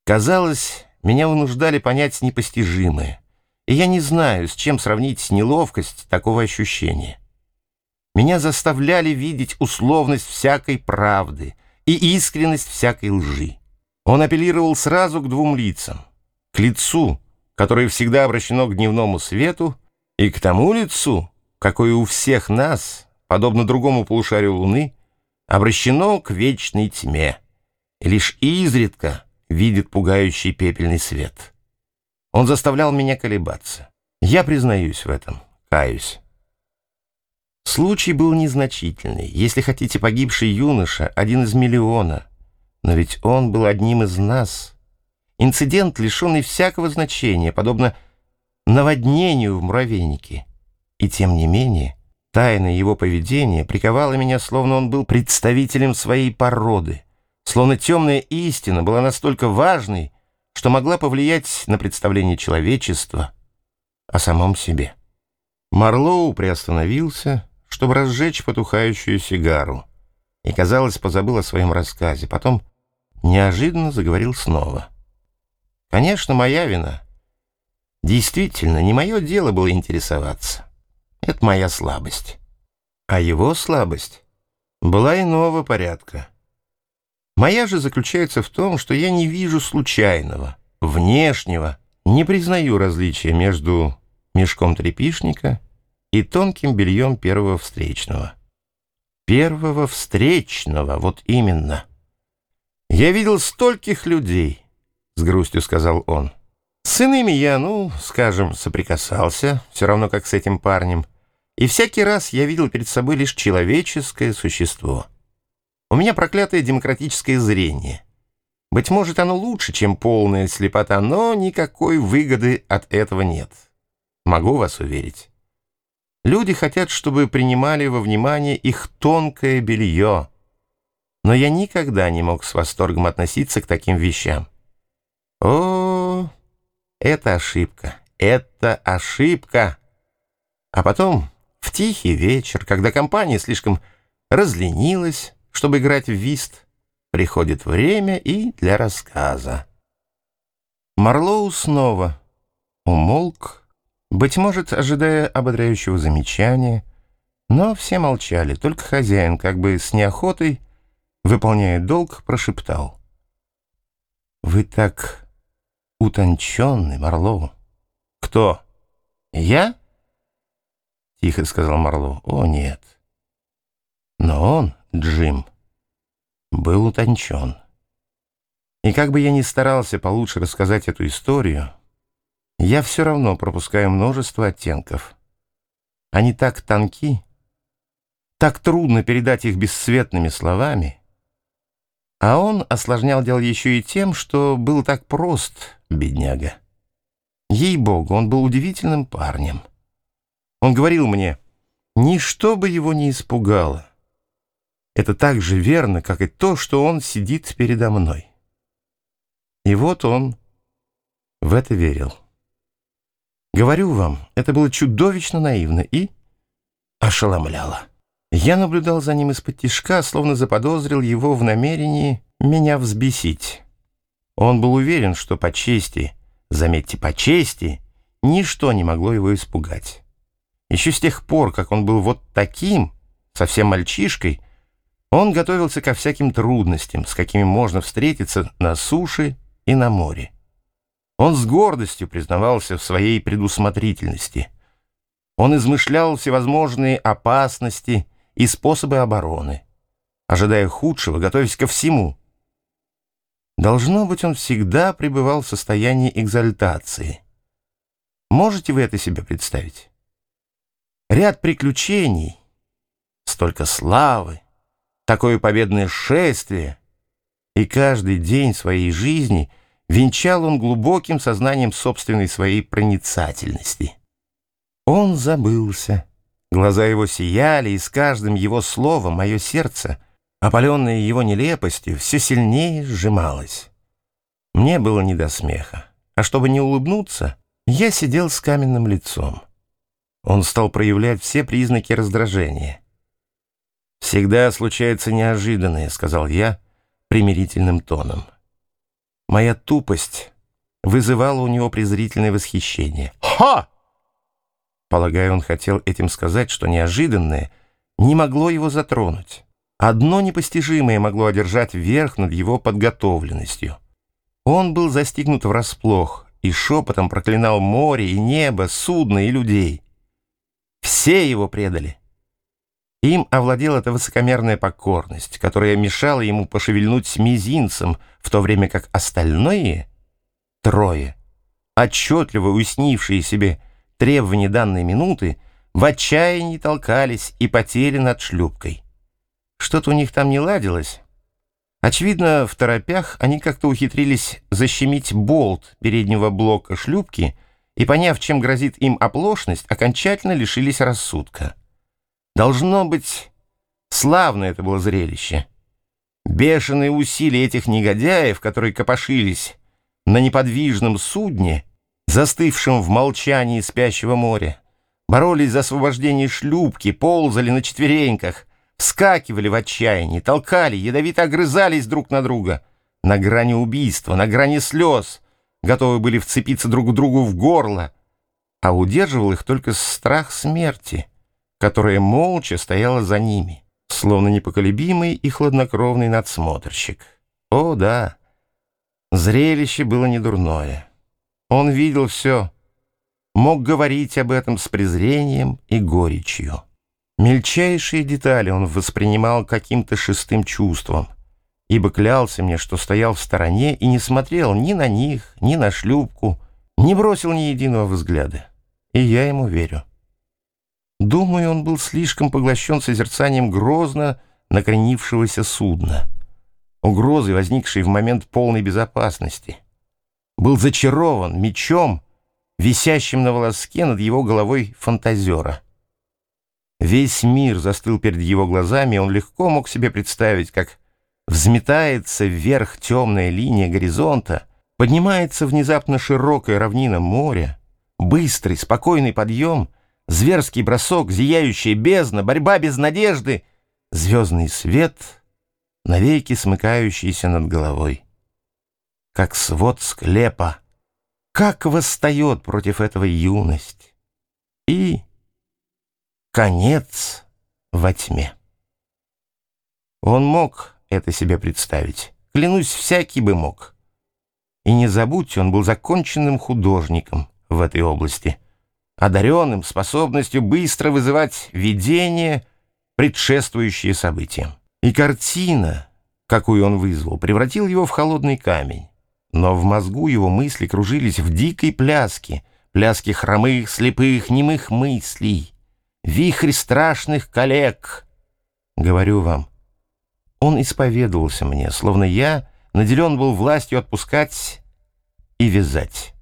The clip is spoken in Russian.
Казалось, меня вынуждали понять непостижимое, и я не знаю, с чем сравнить неловкость такого ощущения. Меня заставляли видеть условность всякой правды и искренность всякой лжи. Он апеллировал сразу к двум лицам: к лицу, которое всегда обращено к дневному свету, и к тому лицу, какое у всех нас, подобно другому полушарию Луны, обращено к вечной тьме, и лишь изредка видит пугающий пепельный свет. Он заставлял меня колебаться. Я признаюсь в этом, каюсь. Случай был незначительный, если хотите, погибший юноша, один из миллиона, но ведь он был одним из нас. Инцидент, лишенный всякого значения, подобно наводнению в муравейнике. И тем не менее, тайна его поведения приковала меня, словно он был представителем своей породы, словно темная истина была настолько важной, что могла повлиять на представление человечества о самом себе. Марлоу приостановился, чтобы разжечь потухающую сигару, и, казалось, позабыл о своем рассказе. Потом неожиданно заговорил снова. Конечно, моя вина. Действительно, не мое дело было интересоваться. Это моя слабость. А его слабость была иного порядка. Моя же заключается в том, что я не вижу случайного, внешнего, не признаю различия между мешком тряпишника и тонким бельем первого встречного. Первого встречного, вот именно. Я видел стольких людей, с грустью сказал он. С иными я, скажем, соприкасался, все равно как с этим парнем, и всякий раз я видел перед собой лишь человеческое существо. У меня проклятое демократическое зрение. Быть может, оно лучше, чем полная слепота, но никакой выгоды от этого нет. Могу вас уверить. Люди хотят, чтобы принимали во внимание их тонкое белье, но я никогда не мог с восторгом относиться к таким вещам. О, это ошибка, это ошибка. А потом, в тихий вечер, когда компания слишком разленилась, чтобы играть в вист, приходит время и для рассказа. Марлоу снова умолк, быть может, ожидая ободряющего замечания, но все молчали, только хозяин, как бы с неохотой, выполняя долг, прошептал: «Вы так утонченный, Марлоу». «Кто? Я?» — тихо сказал Марлоу. «О, нет. Но он, Джим, был утончен. И как бы я ни старался получше рассказать эту историю, я все равно пропускаю множество оттенков. Они так тонки, так трудно передать их бесцветными словами. А он осложнял дело еще и тем, что был так прост, бедняга. Ей-богу, он был удивительным парнем. Он говорил мне, ничто бы его не испугало. Это так же верно, как и то, что он сидит передо мной. И вот он в это верил. Говорю вам, это было чудовищно наивно и ошеломляло. Я наблюдал за ним из-под-тишка, словно заподозрил его в намерении меня взбесить. Он был уверен, что по чести, заметьте, по чести, ничто не могло его испугать. Еще с тех пор, как он был вот таким, совсем мальчишкой, он готовился ко всяким трудностям, с какими можно встретиться на суше и на море. Он с гордостью признавался в своей предусмотрительности. Он измышлял всевозможные опасности и способы обороны, ожидая худшего, готовясь ко всему. Должно быть, он всегда пребывал в состоянии экзальтации. Можете вы это себе представить? Ряд приключений, столько славы, такое победное шествие, и каждый день своей жизни венчал он глубоким сознанием собственной своей проницательности. Он забылся, глаза его сияли, и с каждым его словом мое сердце, опаленное его нелепостью, все сильнее сжималось. Мне было не до смеха, а чтобы не улыбнуться, я сидел с каменным лицом. Он стал проявлять все признаки раздражения. «Всегда случается неожиданное», — сказал я примирительным тоном. Моя тупость вызывала у него презрительное восхищение. «Ха!» Полагаю, он хотел этим сказать, что неожиданное не могло его затронуть. Одно непостижимое могло одержать верх над его подготовленностью. Он был застигнут врасплох и шепотом проклинал море и небо, судно и людей. Все его предали. Им овладела эта высокомерная покорность, которая мешала ему пошевельнуть мизинцем, в то время как остальные трое, отчетливо уяснившие себе требования данной минуты, в отчаянии толкались и потели над шлюпкой. Что-то у них там не ладилось. Очевидно, в торопях они как-то ухитрились защемить болт переднего блока шлюпки и, поняв, чем грозит им оплошность, окончательно лишились рассудка. Должно быть, славное это было зрелище. Бешеные усилия этих негодяев, которые копошились на неподвижном судне, застывшем в молчании спящего моря, боролись за освобождение шлюпки, ползали на четвереньках, вскакивали в отчаянии, толкали, ядовито огрызались друг на друга, на грани убийства, на грани слез, готовы были вцепиться друг другу в горло, а удерживал их только страх смерти, которая молча стояла за ними, словно непоколебимый и хладнокровный надсмотрщик. О, да, зрелище было недурное. Он видел все, мог говорить об этом с презрением и горечью. Мельчайшие детали он воспринимал каким-то шестым чувством, ибо клялся мне, что стоял в стороне и не смотрел ни на них, ни на шлюпку, не бросил ни единого взгляда. И я ему верю. Думаю, он был слишком поглощен созерцанием грозно накренившегося судна, угрозой, возникшей в момент полной безопасности. Был зачарован мечом, висящим на волоске над его головой фантазера. Весь мир застыл перед его глазами, и он легко мог себе представить, как взметается вверх темная линия горизонта, поднимается внезапно широкая равнина моря, быстрый, спокойный подъем, зверский бросок, зияющая бездна, борьба без надежды, звездный свет, навеки смыкающийся над головой. Как свод склепа, как восстает против этого юность. И конец во тьме. Он мог это себе представить. Клянусь, всякий бы мог. И не забудьте, он был законченным художником в этой области, одаренным способностью быстро вызывать видения, предшествующие событиям. И картина, какую он вызвал, превратила его в холодный камень. Но в мозгу его мысли кружились в дикой пляске, пляске хромых, слепых, немых мыслей, вихрь страшных коллег. Говорю вам, он исповедовался мне, словно я наделен был властью отпускать и вязать.